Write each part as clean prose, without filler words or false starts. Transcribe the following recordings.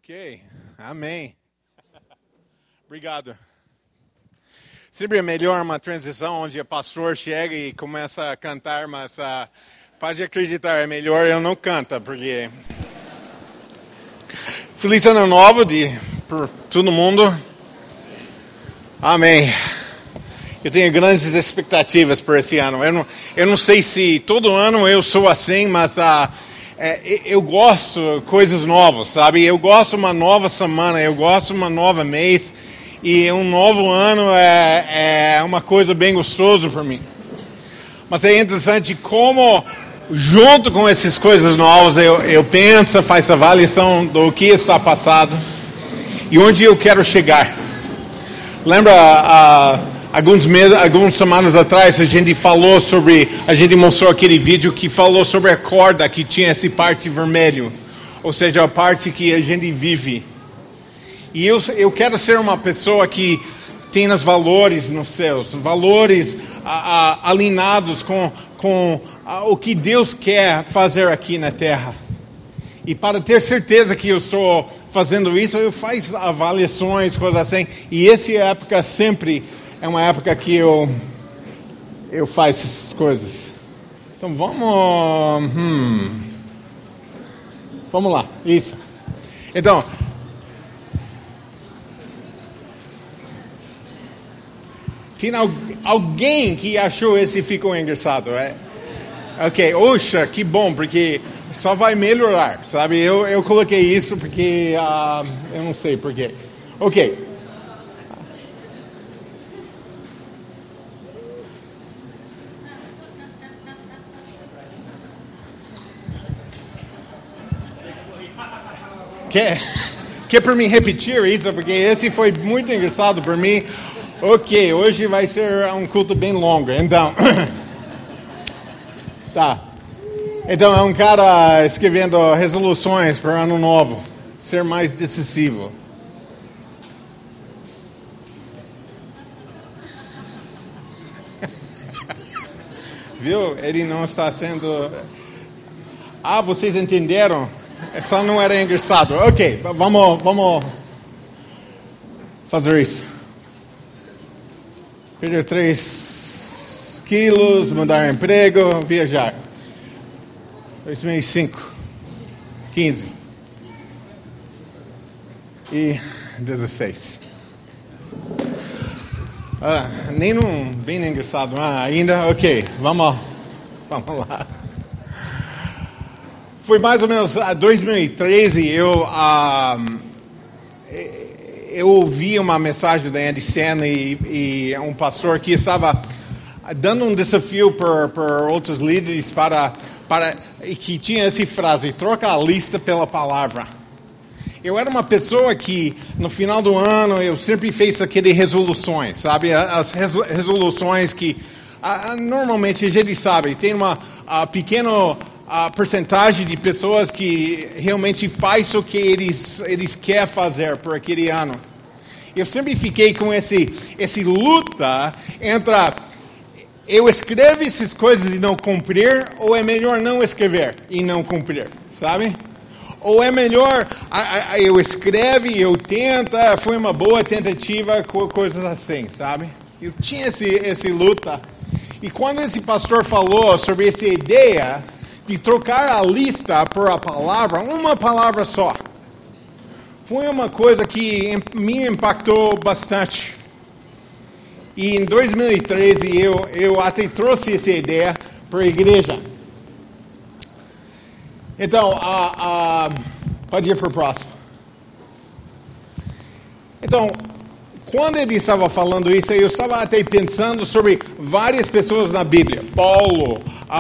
Ok, amém. Obrigado. Sempre é melhor uma transição onde o pastor chega e começa a cantar, mas pode acreditar, é melhor eu não canto, porque... Feliz Ano Novo por todo mundo. Amém. Eu tenho grandes expectativas para esse ano. Eu não sei se todo ano eu sou assim, mas eu gosto de coisas novas, sabe? Eu gosto de uma nova semana, eu gosto de uma nova mês. E um novo ano é uma coisa bem gostosa para mim. Mas é interessante como, junto com essas coisas novas, eu penso, faço avaliação do que está passado e onde eu quero chegar. Lembra, algumas semanas atrás, a gente mostrou aquele vídeo que falou sobre a corda que tinha essa parte vermelha, ou seja, a parte que a gente vive. E eu quero ser uma pessoa que tem os valores nos céus, valores alinhados com o que Deus quer fazer aqui na terra. E para ter certeza que eu estou fazendo isso, eu faço avaliações, coisas assim. E essa época sempre é uma época que eu faço essas coisas. Então vamos lá, isso. Então... Tem alguém que achou esse ficou engraçado, é? Ok, oxa, que bom, porque só vai melhorar, sabe? Eu coloquei isso porque eu não sei porquê. Ok. Quer para mim repetir isso? Porque esse foi muito engraçado para mim. Ok, hoje vai ser um culto bem longo, então... Tá. Então, é um cara escrevendo resoluções para o ano novo. Ser mais decisivo. Viu? Ele não está sendo... vocês entenderam? Só não era engraçado. Ok, vamos fazer isso. Perder 3 quilos, mudar emprego, viajar. 2005, 15 e 16. Bem engraçado. Ainda? Ok, vamos lá. Foi mais ou menos 2013, eu ouvi uma mensagem da Andy Senna e um pastor que estava dando um desafio para outros líderes e que tinha essa frase: troca a lista pela palavra. Eu era uma pessoa que no final do ano eu sempre fiz aquelas resoluções, sabe? As resoluções que normalmente a gente sabe, tem uma pequena porcentagem de pessoas que realmente faz o que eles querem fazer por aquele ano. Eu sempre fiquei com esse luta entre eu escrevo essas coisas e não cumprir, ou é melhor não escrever e não cumprir, sabe? Ou é melhor eu escrevo e eu tento, foi uma boa tentativa, coisas assim, sabe? Eu tinha esse luta. E quando esse pastor falou sobre essa ideia de trocar a lista por a palavra, uma palavra só, foi uma coisa que me impactou bastante. E em 2013 eu até trouxe essa ideia para a igreja. Então, pode ir para o próximo. Então, quando ele estava falando isso, eu estava até pensando sobre várias pessoas na Bíblia. Paulo,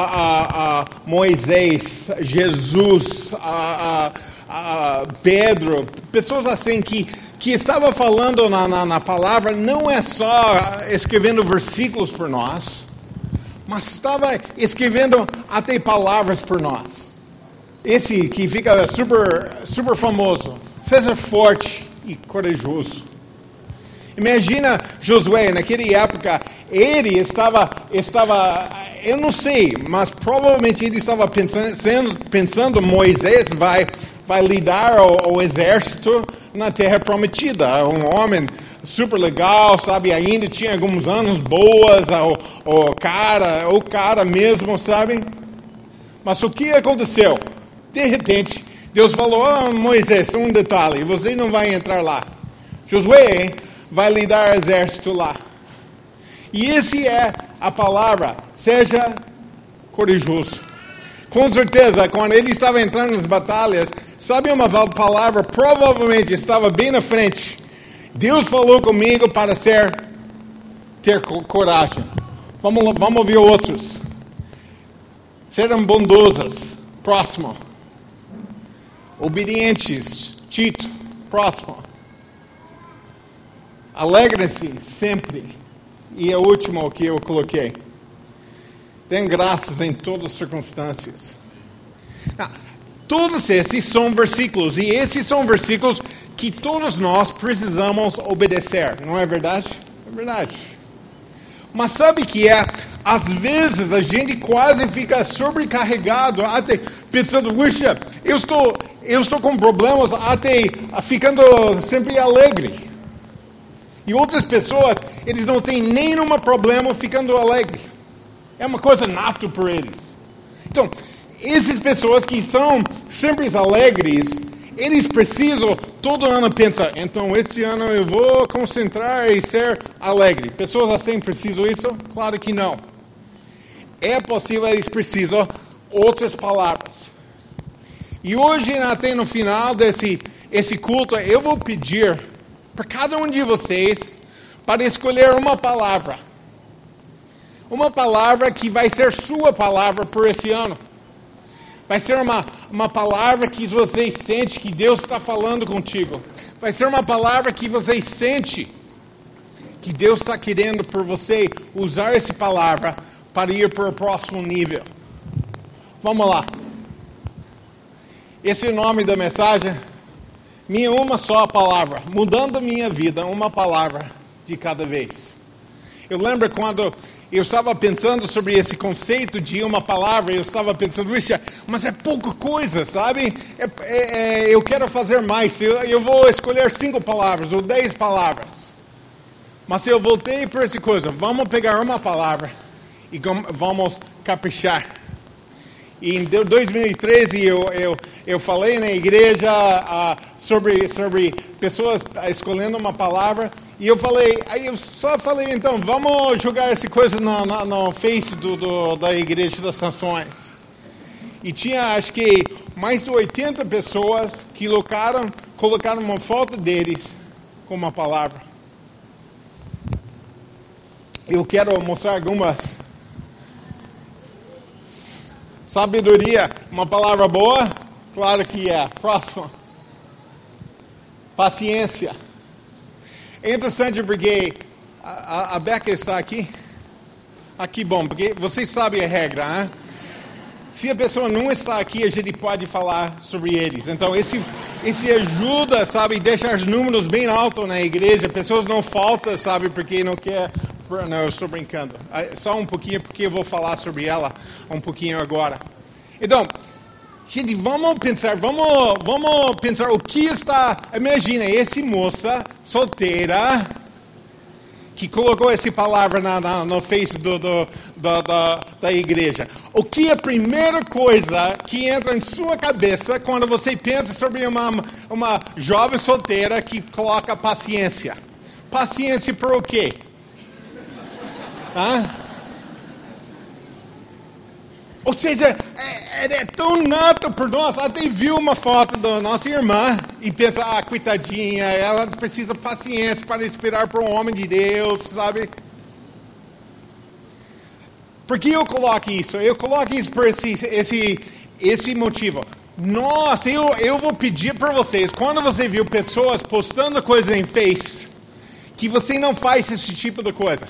Moisés, Jesus, Pedro, pessoas assim que estavam falando na palavra, não é só escrevendo versículos por nós, mas estava escrevendo até palavras por nós. Esse que fica super famoso: seja forte e corajoso. Imagina Josué, naquela época, ele estava, eu não sei, mas provavelmente ele estava pensando Moisés vai vai liderar o exército na terra prometida. Um homem super legal, sabe? Ainda tinha alguns anos boas, o cara mesmo, sabe? Mas o que aconteceu? De repente, Deus falou: Moisés, um detalhe, você não vai entrar lá. Josué vai liderar o exército lá. E esse é a palavra: seja corajoso. Com certeza, quando ele estava entrando nas batalhas, sabe uma palavra provavelmente estava bem na frente. Deus falou comigo para ter coragem. Vamos ouvir outros. Serão bondosas. Próximo. Obedientes. Tito. Próximo. Alegrem-se sempre. E o último que eu coloquei. Dêem graças em todas as circunstâncias. Todos esses são versículos. E esses são versículos que todos nós precisamos obedecer. Não é verdade? É verdade. Mas sabe que às vezes a gente quase fica sobrecarregado, até pensando: puxa, eu estou com problemas, até ficando sempre alegre. E outras pessoas, eles não têm nenhum problema ficando alegre. É uma coisa nata por eles. Então, essas pessoas que são sempre alegres, eles precisam, todo ano pensar: então esse ano eu vou concentrar e ser alegre. Pessoas assim precisam isso? Claro que não. É possível, eles precisam outras palavras. E hoje, até no final desse culto, eu vou pedir para cada um de vocês para escolher uma palavra. Uma palavra que vai ser sua palavra por esse ano. Vai ser uma palavra que você sente que Deus está falando contigo. Vai ser uma palavra que você sente que Deus está querendo por você usar essa palavra para ir para o próximo nível. Vamos lá. Esse é o nome da mensagem. Minha uma só palavra. Mudando a minha vida, uma palavra de cada vez. Eu lembro quando eu estava pensando sobre esse conceito de uma palavra, eu estava pensando: mas é pouca coisa, sabe? Eu quero fazer mais, eu vou escolher 5 palavras ou 10 palavras. Mas eu voltei para essa coisa: vamos pegar uma palavra e vamos caprichar. E em 2013 eu falei na igreja sobre pessoas escolhendo uma palavra. E eu só falei: então, vamos jogar essa coisa no Face da Igreja das Nações. E tinha, acho que, mais de 80 pessoas que colocaram uma foto deles com uma palavra. Eu quero mostrar algumas. Sabedoria, uma palavra boa? Claro que é. Próximo. Paciência. É interessante porque a Becca está aqui. Aqui, bom, porque vocês sabem a regra, né? Se a pessoa não está aqui, a gente pode falar sobre eles. Então, esse ajuda, sabe, deixa os números bem altos na igreja. Pessoas não faltam, sabe, porque não quer. Não, eu estou brincando. Só um pouquinho, porque eu vou falar sobre ela um pouquinho agora. Então, gente, vamos pensar o que está. Imagina, essa moça solteira que colocou essa palavra no Face da igreja. O que é a primeira coisa que entra em sua cabeça quando você pensa sobre uma jovem solteira que coloca paciência? Paciência por o quê? Ou seja, é tão nato por nós. Até viu uma foto da nossa irmã e pensa: coitadinha, ela precisa de paciência para esperar por um homem de Deus, sabe? Por que eu coloco isso? Eu coloco isso por esse motivo. Nossa, eu vou pedir para vocês, quando você viu pessoas postando coisas em Face, que você não faz esse tipo de coisa.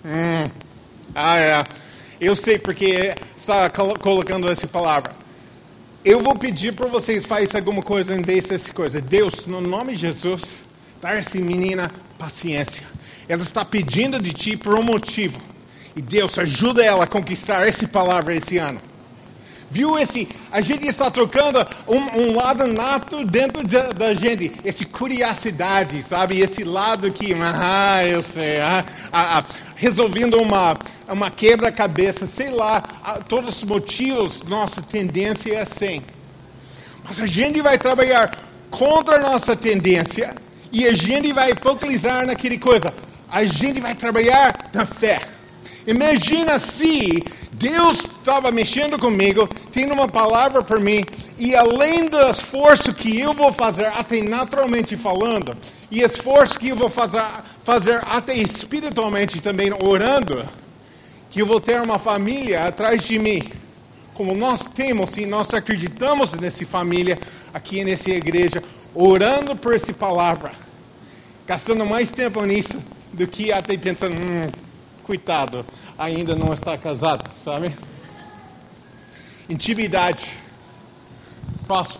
Eu sei porque está colocando essa palavra. Eu vou pedir para vocês façam alguma coisa em vez dessa coisa. Deus, no nome de Jesus, dá essa menina paciência. Ela está pedindo de ti por um motivo. E Deus, ajuda ela a conquistar essa palavra esse ano. Viu a gente está trocando um lado nato dentro da gente, essa curiosidade, sabe? Esse lado que, eu sei, resolvendo uma quebra-cabeça, sei lá, todos os motivos, nossa tendência é assim. Mas a gente vai trabalhar contra a nossa tendência e a gente vai focalizar naquela coisa. A gente vai trabalhar na fé. Imagina se Deus estava mexendo comigo, tendo uma palavra para mim, e além do esforço que eu vou fazer, até naturalmente falando, e esforço que eu vou fazer até espiritualmente também orando, que eu vou ter uma família atrás de mim. Como nós temos, e nós acreditamos nessa família, aqui nessa igreja, orando por essa palavra, gastando mais tempo nisso, do que até pensando, coitado, ainda não está casado, sabe? Intimidade. Próximo.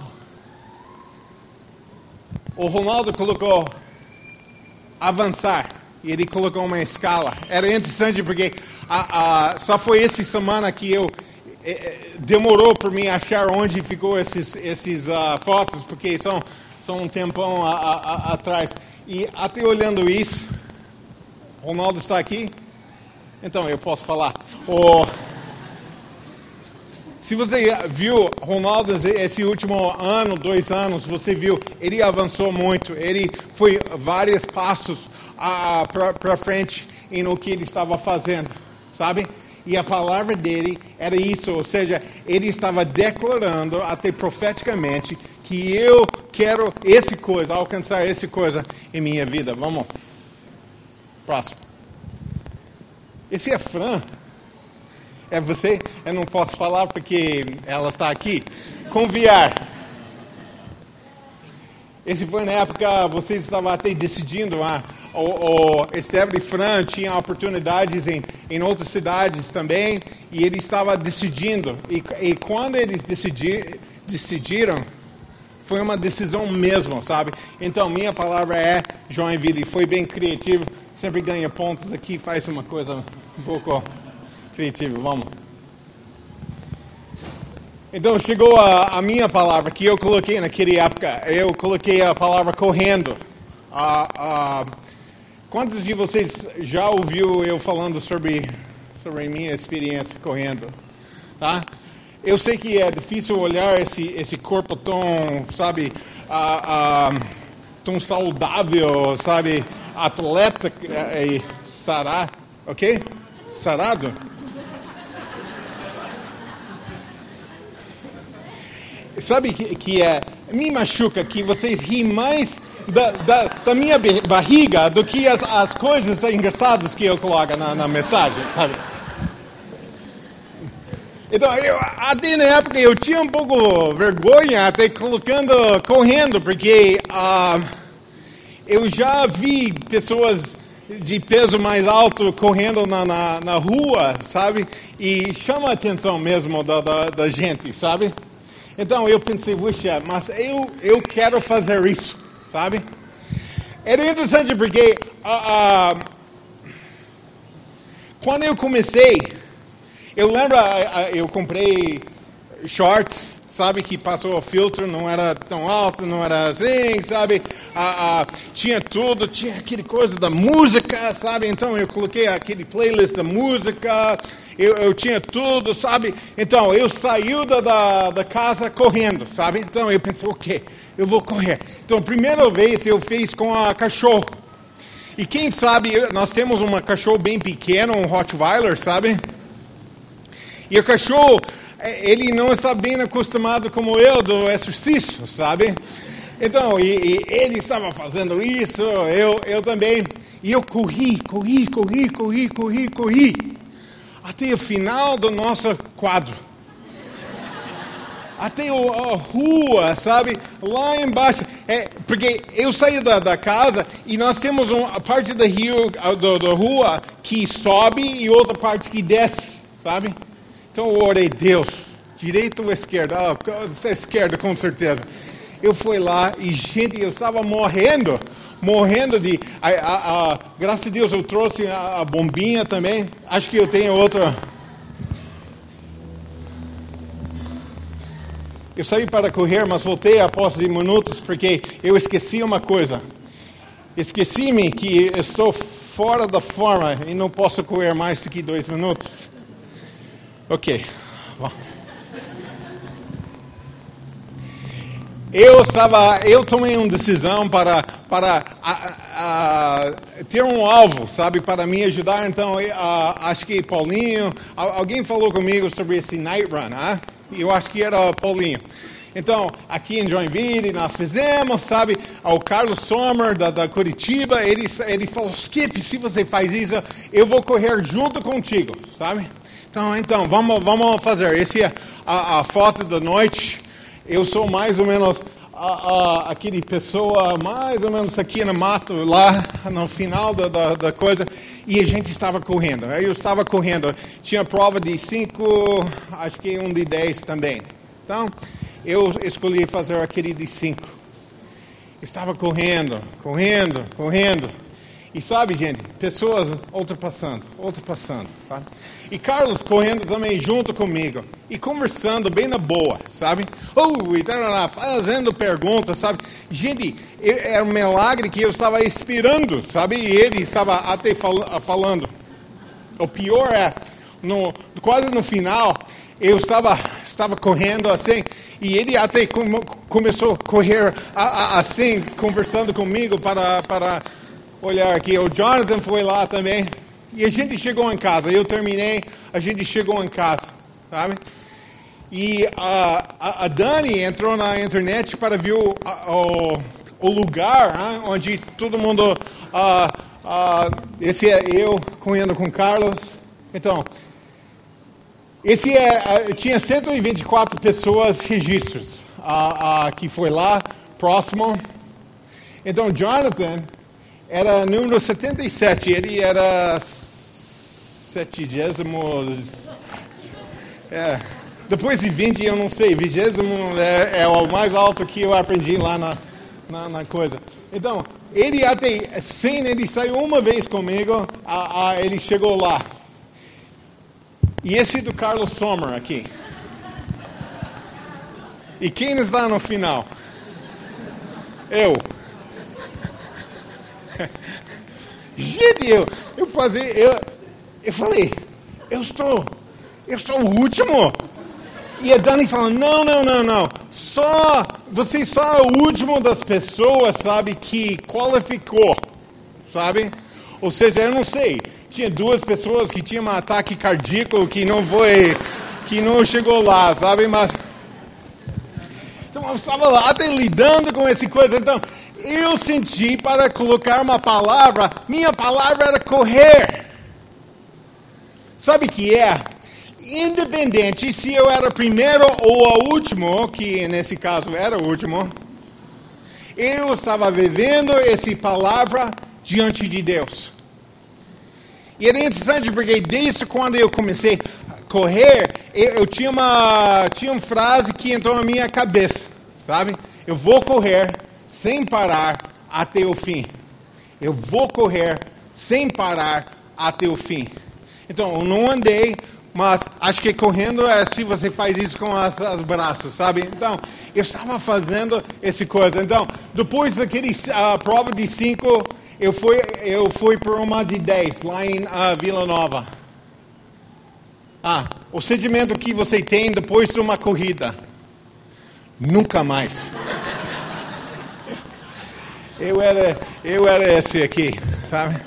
O Ronaldo colocou avançar. E ele colocou uma escala. Era interessante porque só foi essa semana que demorou para mim achar onde ficou esses fotos, porque são um tempão atrás. E até olhando isso, Ronaldo está aqui? Então, eu posso falar. Se você viu Ronaldo esse último ano, 2 anos, você viu, ele avançou muito. Ele foi vários passos para frente no que ele estava fazendo, sabe? E a palavra dele era isso, ou seja, ele estava declarando até profeticamente que eu quero alcançar essa coisa em minha vida. Vamos. Próximo. Esse é Fran. É você? Eu não posso falar porque ela está aqui. Conviar. Esse foi na época, você estava até decidindo, o Esteban e Fran tinham oportunidades em outras cidades também, e ele estava decidindo. E quando eles decidiram, foi uma decisão mesmo, sabe? Então, minha palavra é Joinville. Foi bem criativo. Sempre ganha pontos aqui, faz uma coisa um pouco criativa. Vamos. Então, chegou a minha palavra, que eu coloquei naquela época. Eu coloquei a palavra correndo. Quantos de vocês já ouviu eu falando sobre minha experiência correndo? Tá? Eu sei que é difícil olhar esse corpo tão, sabe, tão saudável, sabe, atleta e sarado, ok? Sarado? Sabe que me machuca que vocês riem mais da minha barriga do que as coisas engraçadas que eu coloco na mensagem, sabe? Então, até na época eu tinha um pouco vergonha até correndo, porque eu já vi pessoas de peso mais alto correndo na rua, sabe? E chama a atenção mesmo da gente, sabe? Então eu pensei, puxa, mas eu quero fazer isso, sabe? Era interessante porque quando eu comecei, eu lembro, eu comprei shorts, sabe, que passou o filtro, não era tão alto, não era assim, sabe, tinha tudo, tinha aquele coisa da música, sabe, então eu coloquei aquele playlist da música, eu tinha tudo, sabe, então eu saí da casa correndo, sabe, então eu pensei, ok, eu vou correr. Então a primeira vez eu fiz com a cachorro, e quem sabe, nós temos uma cachorro bem pequena, um Rottweiler, sabe, e o cachorro, ele não está bem acostumado como eu do exercício, sabe? Então, e ele estava fazendo isso, eu também. E eu corri. Até o final do nosso quadro. Até a rua, sabe? Lá embaixo. Porque eu saí da casa e nós temos uma parte da rua que sobe e outra parte que desce, sabe? Então eu orei, Deus, direita ou esquerda? Esquerda, com certeza. Eu fui lá e, gente, eu estava morrendo de... graças a Deus eu trouxe a bombinha também. Acho que eu tenho outra... Eu saí para correr, mas voltei após 10 minutos porque eu esqueci uma coisa. Esqueci-me que estou fora da forma e não posso correr mais do que 2 minutos. Ok. Eu tomei uma decisão para ter um alvo, sabe, para me ajudar. Então, acho que Paulinho, alguém falou comigo sobre esse night run, eu acho que era Paulinho. Então, aqui em Joinville, nós fizemos, sabe, o Carlos Sommer, da Curitiba, ele falou, Skip, se você faz isso, eu vou correr junto contigo, sabe? Então vamos fazer. Essa é a foto da noite. Eu sou mais ou menos aquele pessoa, mais ou menos aqui no mato, lá no final da coisa, e a gente estava correndo. Eu estava correndo. Tinha prova de 5, acho que um de 10 também. Então, eu escolhi fazer aquele de 5. Estava correndo. E sabe, gente, pessoas ultrapassando, sabe? E Carlos correndo também junto comigo. E conversando bem na boa, sabe? Fazendo perguntas, sabe? Gente, era um milagre que eu estava esperando, sabe? E ele estava até falando. O pior é, quase no final, eu estava correndo assim, e ele até começou a correr assim, conversando comigo para olhar aqui. O Jonathan foi lá também. E a gente chegou em casa. Eu terminei, a gente chegou em casa, sabe? E a Dani entrou na internet para ver o lugar onde todo mundo... esse é eu correndo com Carlos. Então, tinha 124 pessoas registros que foi lá, próximo. Então, Jonathan era número 77, ele era 70º, depois de 20 eu não sei, 20º é o mais alto que eu aprendi lá na coisa. Então, ele até 100, ele saiu uma vez comigo, ele chegou lá. E esse do Carlos Sommer aqui. E quem está no final? Eu. Gente, eu falei, eu estou o último. E a Dani falou, não. Você só é o último das pessoas, sabe, que qualificou, sabe? Ou seja, eu não sei. Tinha 2 pessoas que tinham um ataque cardíaco que não chegou lá, sabe? Mas então eu estava lá até lidando com essa coisa. Então eu senti para colocar uma palavra. Minha palavra era correr. Sabe o que é? Independente se eu era primeiro ou o último, que nesse caso era o último, eu estava vivendo essa palavra diante de Deus. E era interessante porque desde quando eu comecei a correr, eu tinha uma frase que entrou na minha cabeça, sabe? Eu vou correr sem parar até o fim. Eu vou correr sem parar até o fim. Então, eu não andei, mas acho que correndo é se você faz isso com os braços, sabe? Então, eu estava fazendo essa coisa. Então, depois daquele prova de 5... Eu fui por uma de 10, lá em Vila Nova. O sentimento que você tem depois de uma corrida. Nunca mais. Eu era esse aqui, sabe?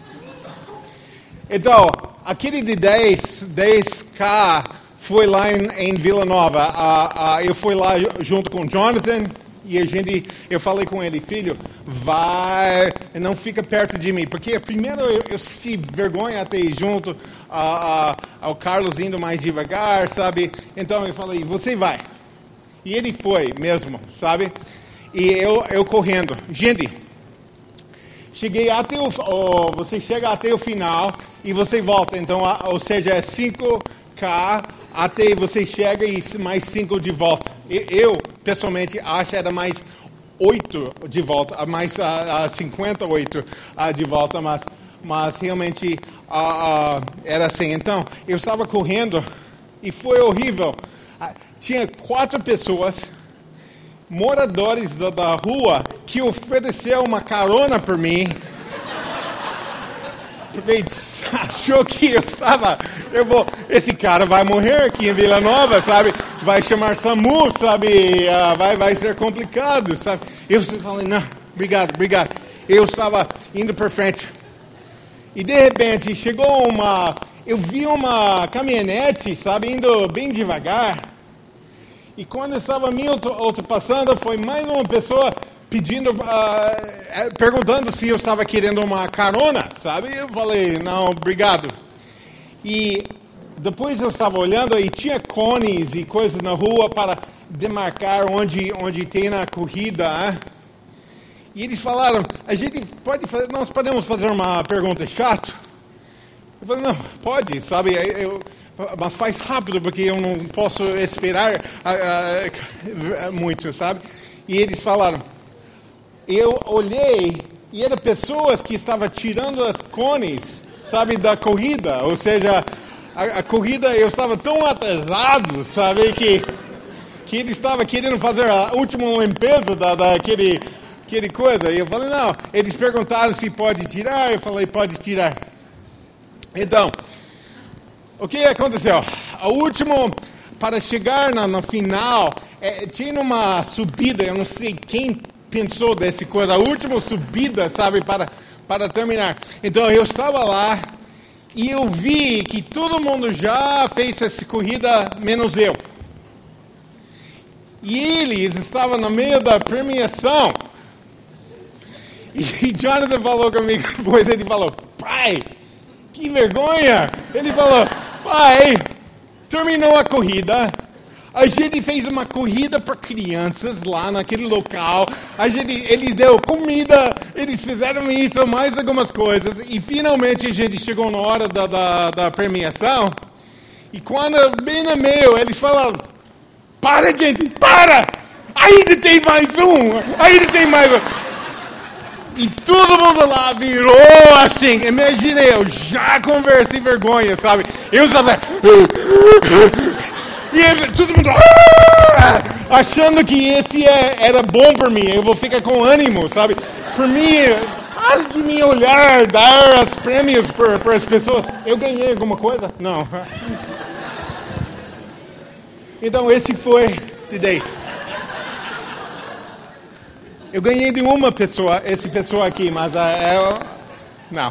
Então, aquele de 10K foi lá em Vila Nova. Eu fui lá junto com o Jonathan. E eu falei com ele, filho, vai, não fica perto de mim. Porque primeiro eu senti vergonha até ir junto, ao Carlos indo mais devagar, sabe? Então eu falei, você vai. E ele foi mesmo, sabe? E eu correndo. Gente, cheguei até você chega até o final e você volta. Então, ou seja, é 5K até você chega e mais 5 de volta. Eu, pessoalmente, acho que era mais 8 de volta, mais 58 de volta, mas realmente era assim. Então, eu estava correndo e foi horrível. tinha 4 pessoas, moradores da rua, que ofereceu uma carona por mim, porque achou que esse cara vai morrer aqui em Vila Nova, sabe? Vai chamar SAMU, sabe? Vai ser complicado, sabe? Eu falei, não, obrigado. Eu estava indo para frente. E de repente eu vi uma caminhonete, sabe? Indo bem devagar. E quando eu estava me ultrapassando, foi mais uma pessoa perguntando se eu estava querendo uma carona, sabe? Eu falei, não, obrigado. E depois eu estava olhando e tinha cones e coisas na rua para demarcar onde tem a corrida. E eles falaram, nós podemos fazer uma pergunta chata? Eu falei, não, pode, sabe? Mas faz rápido, porque eu não posso esperar muito, sabe? E eles falaram, eu olhei e eram pessoas que estavam tirando as cones, sabe, da corrida. Ou seja, a corrida, eu estava tão atrasado, sabe, que ele estava querendo fazer a última limpeza daquele coisa. E eu falei, não. Eles perguntaram se pode tirar, eu falei, pode tirar. Então, o que aconteceu? O último, para chegar no final, tinha uma subida, eu não sei quem pensou dessa coisa, a última subida, sabe, para terminar. Então eu estava lá e eu vi que todo mundo já fez essa corrida, menos eu. E eles estavam no meio da premiação. E Jonathan falou comigo, depois ele falou, pai, que vergonha! Ele falou, pai, terminou a corrida. A gente fez uma corrida para crianças lá naquele local. Eles deu comida, eles fizeram isso, mais algumas coisas. E finalmente a gente chegou na hora da premiação. E quando bem no meio, eles falaram, para gente, para! Ainda tem mais um! E todo mundo lá virou assim. Imagina eu, já com vergonha, sabe? Eu estava... E todo mundo achando que esse era bom para mim. Eu vou ficar com ânimo, sabe? Por mim, para de me olhar, dar os prêmios para as pessoas. Eu ganhei alguma coisa? Não. Então, esse foi de 10. Eu ganhei de uma pessoa, essa pessoa aqui, mas não.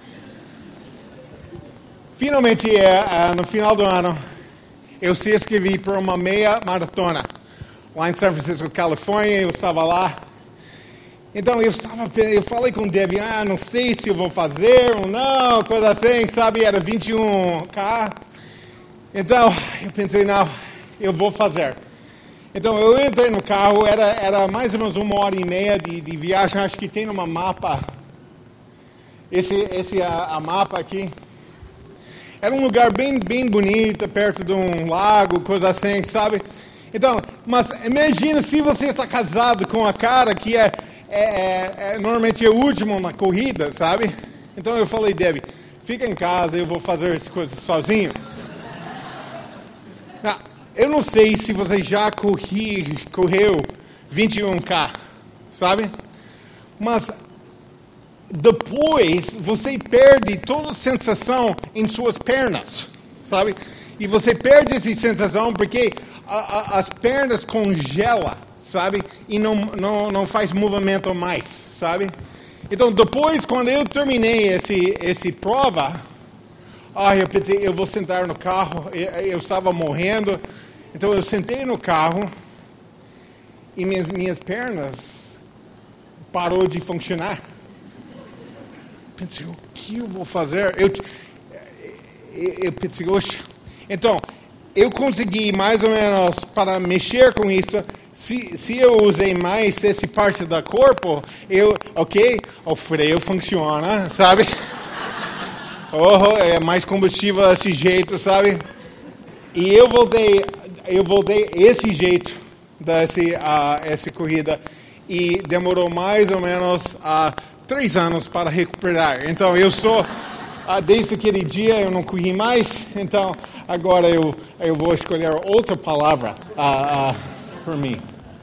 Finalmente, no final do ano, eu se inscrevi para uma meia maratona. Lá em São Francisco, Califórnia, eu estava lá. Então, eu falei com o Debbie, não sei se eu vou fazer ou não, coisa assim, sabe? Era 21K. Então, eu pensei, não, eu vou fazer. Então, eu entrei no carro, era mais ou menos 1h30 de viagem, acho que tem uma mapa. Esse a mapa aqui. Era um lugar bem bonito, perto de um lago, coisa assim, sabe? Então, mas imagina se você está casado com a cara que normalmente é o último na corrida, sabe? Então eu falei, Debbie, fica em casa, eu vou fazer essa coisa sozinho. Não, eu não sei se você já correu 21K, sabe? Mas depois você perde toda a sensação em suas pernas, sabe? E você perde essa sensação porque as pernas congelam, sabe? E não faz movimento mais, sabe? Então depois, quando eu terminei esse prova, eu pensei, eu vou sentar no carro, eu estava morrendo, então eu sentei no carro e minhas pernas parou de funcionar. Pensei, o que eu vou fazer? Eu pensei, oxe. Então, eu consegui mais ou menos para mexer com isso. Se eu usei mais essa parte do corpo, o freio funciona, sabe? É mais combustível desse jeito, sabe? E eu voltei esse jeito essa corrida e demorou mais ou menos 3 anos para recuperar. Então, desde aquele dia eu não corri mais. Então, agora eu vou escolher outra palavra por mim.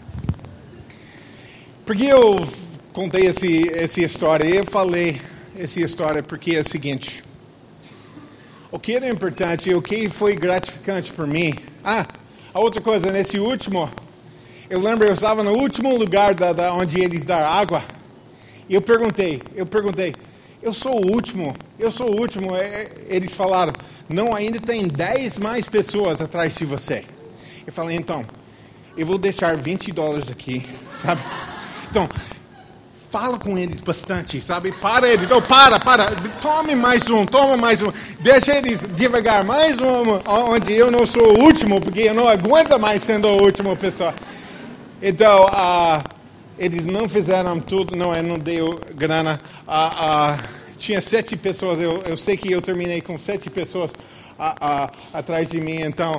Porque eu contei essa história? Eu falei essa história porque é o seguinte. O que era importante, o que foi gratificante para mim. A outra coisa, nesse último, eu lembro, eu estava no último lugar onde eles dão água. E eu perguntei, eu sou o último. Eles falaram, não, ainda tem 10 mais pessoas atrás de você. Eu falei, então, eu vou deixar $20 aqui, sabe? Então, fala com eles bastante, sabe? Para eles, toma mais um. Deixa eles devagar mais um, onde eu não sou o último, porque eu não aguento mais sendo a última pessoa. Então, eles não fizeram tudo, eu não dei grana. Tinha 7 pessoas, eu sei que eu terminei com 7 pessoas atrás de mim, então...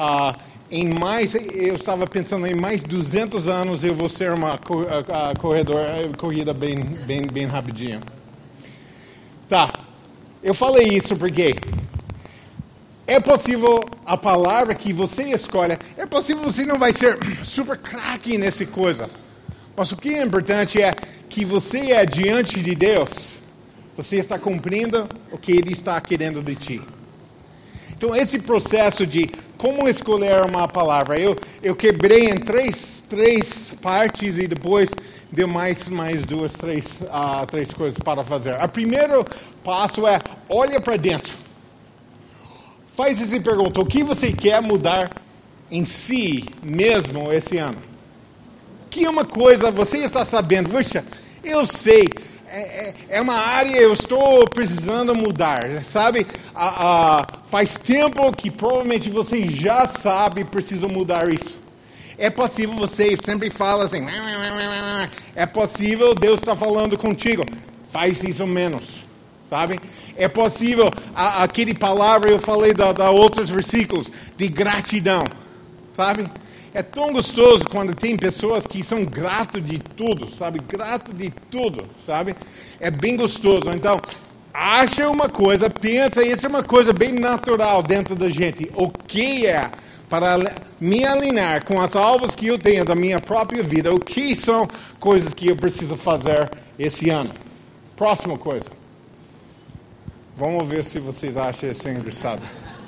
eu estava pensando em mais 200 anos eu vou ser uma corrida bem rapidinho. Tá, eu falei isso porque é possível a palavra que você escolhe, é possível você não vai ser super craque nessa coisa, mas o que é importante é que você é diante de Deus, você está cumprindo o que Ele está querendo de ti. Então, esse processo de como escolher uma palavra, eu quebrei em três partes e depois deu mais duas, três coisas para fazer. O primeiro passo é, olha para dentro. Faz essa pergunta, o que você quer mudar em si mesmo esse ano? Que é uma coisa, você está sabendo, puxa, eu sei... É uma área eu estou precisando mudar, sabe? Faz tempo que provavelmente você já sabe precisa mudar isso. É possível, você sempre fala assim, é possível, Deus está falando contigo, faz isso menos, sabe? É possível, aquele palavra eu falei da outros versículos, de gratidão, sabe? É tão gostoso quando tem pessoas que são gratos de tudo, sabe? Grato de tudo, sabe? É bem gostoso. Então, acha uma coisa, pensa, isso é uma coisa bem natural dentro da gente. O que é para me alinhar com as alvos que eu tenho da minha própria vida? O que são coisas que eu preciso fazer esse ano? Próxima coisa. Vamos ver se vocês acham isso engraçado.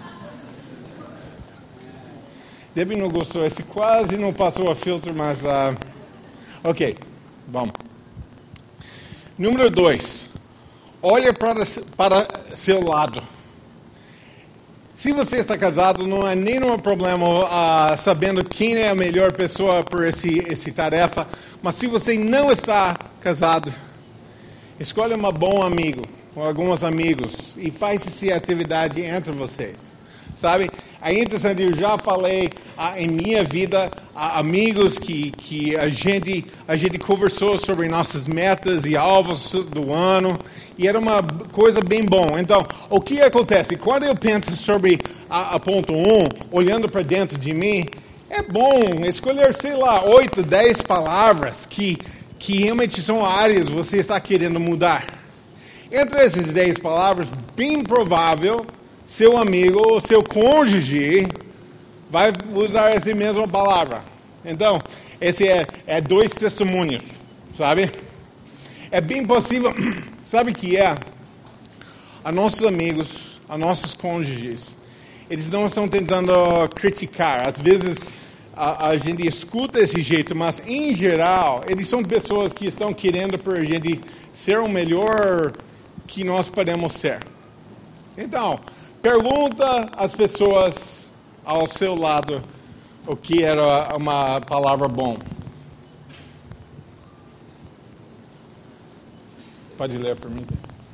Debbie não gostou, esse quase não passou a filtro, mas... ok, vamos. Número 2. Olha para seu lado. Se você está casado, não é nenhum problema sabendo quem é a melhor pessoa por essa tarefa. Mas se você não está casado, escolha um bom amigo, ou alguns amigos, e faz essa atividade entre vocês. Sabe? É interessante, eu já falei em minha vida, amigos que a gente conversou sobre nossas metas e alvos do ano, e era uma coisa bem boa. Então, o que acontece? Quando eu penso sobre a ponto 1, olhando para dentro de mim, é bom escolher, 8, 10 palavras que realmente são áreas que você está querendo mudar. Entre essas 10 palavras, bem provável... seu amigo ou seu cônjuge vai usar essa mesma palavra. Então, esse é 2 testemunhos, sabe? É bem possível, sabe o que é? A nossos amigos, a nossos cônjuges, eles não estão tentando criticar. Às vezes, a gente escuta esse jeito, mas, em geral, eles são pessoas que estão querendo para a gente ser o melhor que nós podemos ser. Então... pergunta às pessoas ao seu lado o que era uma palavra bom. Pode ler para mim.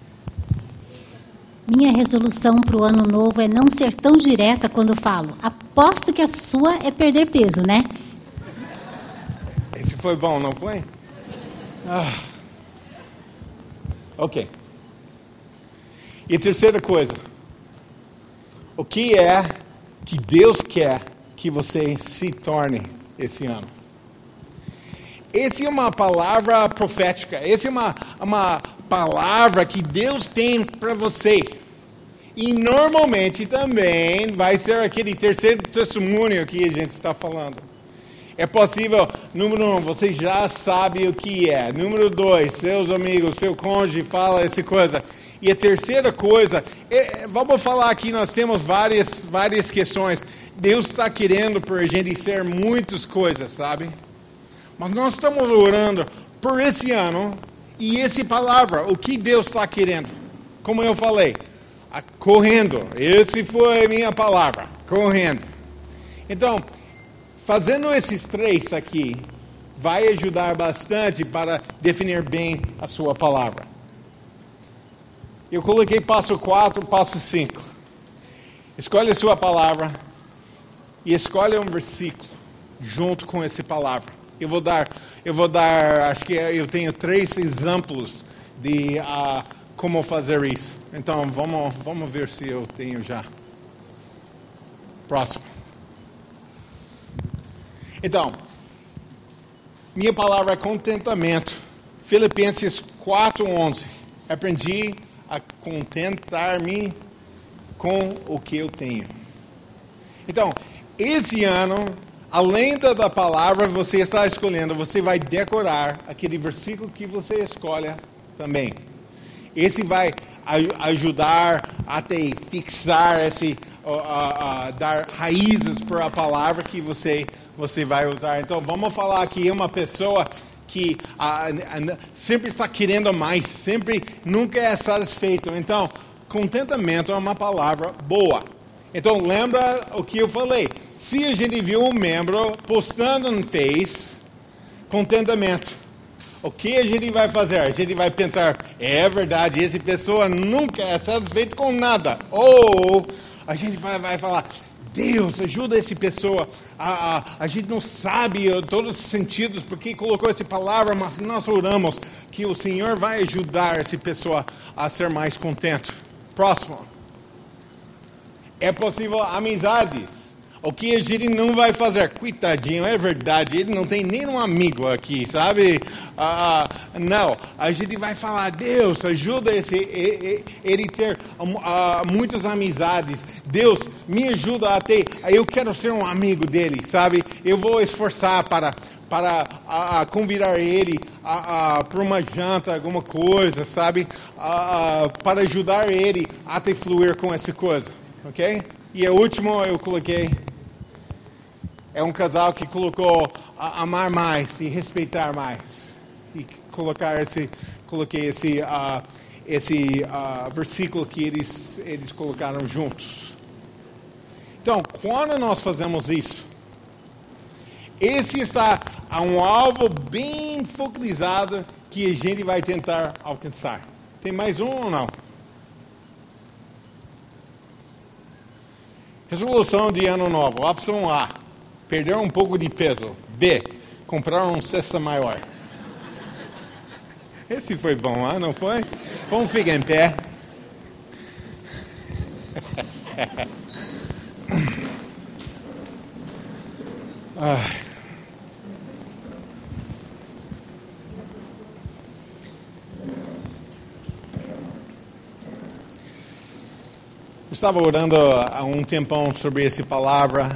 Minha resolução para o ano novo é não ser tão direta quando falo. Aposto que a sua é perder peso, né? Esse foi bom, não foi? Ok. E a terceira coisa. O que é que Deus quer que você se torne esse ano? Essa é uma palavra profética. Essa é uma palavra que Deus tem para você. E normalmente também vai ser aquele terceiro testemunho que a gente está falando. É possível, número 1, você já sabe o que é. Número 2, seus amigos, seu cônjuge fala essa coisa. E a terceira coisa, vamos falar aqui, nós temos várias questões. Deus está querendo por a gente ser muitas coisas, sabe? Mas nós estamos orando por esse ano e essa palavra, o que Deus está querendo. Como eu falei, correndo, essa foi a minha palavra, correndo. Então, fazendo esses 3 aqui, vai ajudar bastante para definir bem a sua palavra. Eu coloquei passo 4, passo 5. Escolhe a sua palavra e escolhe um versículo junto com essa palavra. Eu vou dar, acho que eu tenho 3 exemplos de como fazer isso. Então, vamos ver se eu tenho já. Próximo. Então, minha palavra é contentamento. Filipenses 4:11. Aprendi a contentar-me com o que eu tenho. Então, esse ano, além da palavra que você está escolhendo, você vai decorar aquele versículo que você escolhe também. Esse vai ajudar a te fixar, dar raízes para a palavra que você vai usar. Então, vamos falar aqui uma pessoa que sempre está querendo mais, sempre nunca é satisfeito. Então, contentamento é uma palavra boa. Então, lembra o que eu falei. Se a gente viu um membro postando no Face, contentamento. O que a gente vai fazer? A gente vai pensar, é verdade, essa pessoa nunca é satisfeita com nada. Ou a gente vai falar, Deus, ajuda essa pessoa. A gente não sabe todos os sentidos porque colocou essa palavra, mas nós oramos que o Senhor vai ajudar essa pessoa a ser mais contente. Próximo. É possível amizades. O que a gente não vai fazer? Coitadinho, é verdade, ele não tem nenhum amigo aqui, sabe? Não, a gente vai falar, Deus, ajuda ele ter muitas amizades. Deus, me ajuda a ter, eu quero ser um amigo dele, sabe? Eu vou esforçar para convidar ele para uma janta, alguma coisa, sabe? Para ajudar ele a te fluir com essa coisa, ok? E a última eu coloquei, é um casal que colocou amar mais e respeitar mais. E coloquei esse versículo que eles colocaram juntos. Então, quando nós fazemos isso, esse está a um alvo bem focalizado que a gente vai tentar alcançar. Tem mais um ou não? Resolução de ano novo. Opção A, perder um pouco de peso. B, comprar um cesta maior. Esse foi bom, não foi? Vamos ficar em pé. Eu estava orando há um tempão sobre essa palavra.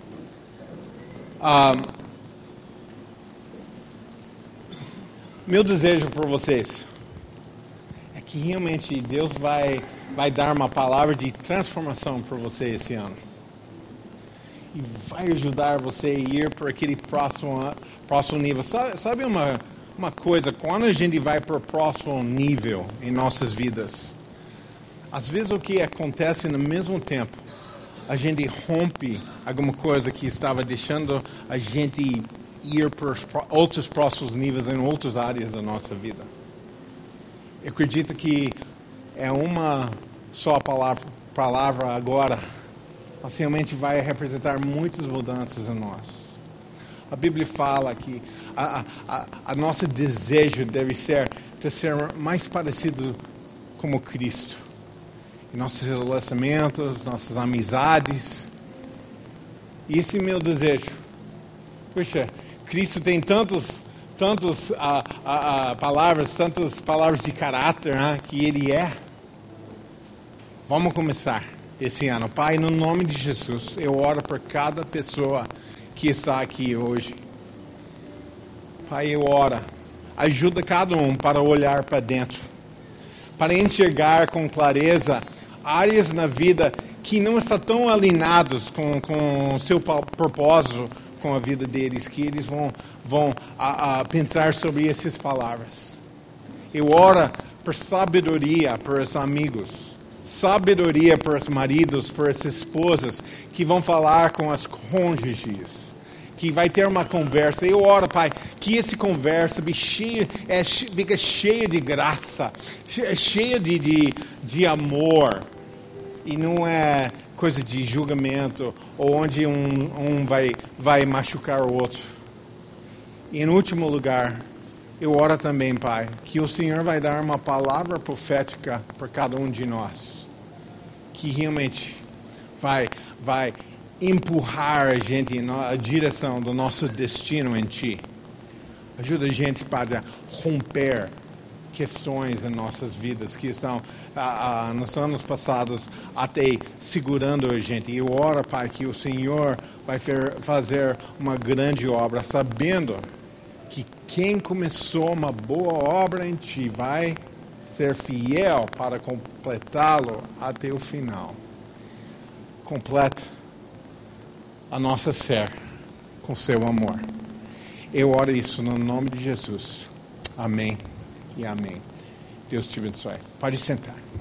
Meu desejo por vocês é que realmente Deus vai dar uma palavra de transformação para você esse ano. E vai ajudar você a ir para aquele próximo nível. Sabe uma coisa? Quando a gente vai para o próximo nível em nossas vidas, às vezes o que acontece no mesmo tempo, a gente rompe alguma coisa que estava deixando a gente ir para outros próximos níveis em outras áreas da nossa vida. Eu acredito que é uma só palavra agora, mas realmente vai representar muitas mudanças em nós. A Bíblia fala que a nosso desejo deve ser de ser mais parecido como Cristo. Em nossos relacionamentos, nossas amizades. E esse é meu desejo. Puxa, Cristo tem tantas palavras de caráter, né, que Ele é. Vamos começar esse ano. Pai, no nome de Jesus, eu oro por cada pessoa que está aqui hoje. Pai, eu oro. Ajuda cada um para olhar para dentro, para enxergar com clareza áreas na vida que não estão tão alinhados com o seu propósito, com a vida deles, que eles vão pensar sobre essas palavras. Eu oro por sabedoria para os amigos, sabedoria para os maridos, para as esposas, que vão falar com as cônjuges, que vai ter uma conversa. Eu oro, Pai, que essa conversa fica cheia de graça, cheia de amor, e não é coisa de julgamento, ou onde um vai machucar o outro. E em último lugar, eu oro também, Pai, que o Senhor vai dar uma palavra profética para cada um de nós, que realmente vai empurrar a gente na direção do nosso destino em Ti. Ajuda a gente para romper questões em nossas vidas que estão nos anos passados até segurando a gente. E eu oro, Pai, que o Senhor vai fazer uma grande obra, sabendo que quem começou uma boa obra em Ti vai ser fiel para completá-lo até o final. Completa a nossa ser com seu amor. Eu oro isso no nome de Jesus. Amém e amém. Deus te abençoe. Pode sentar.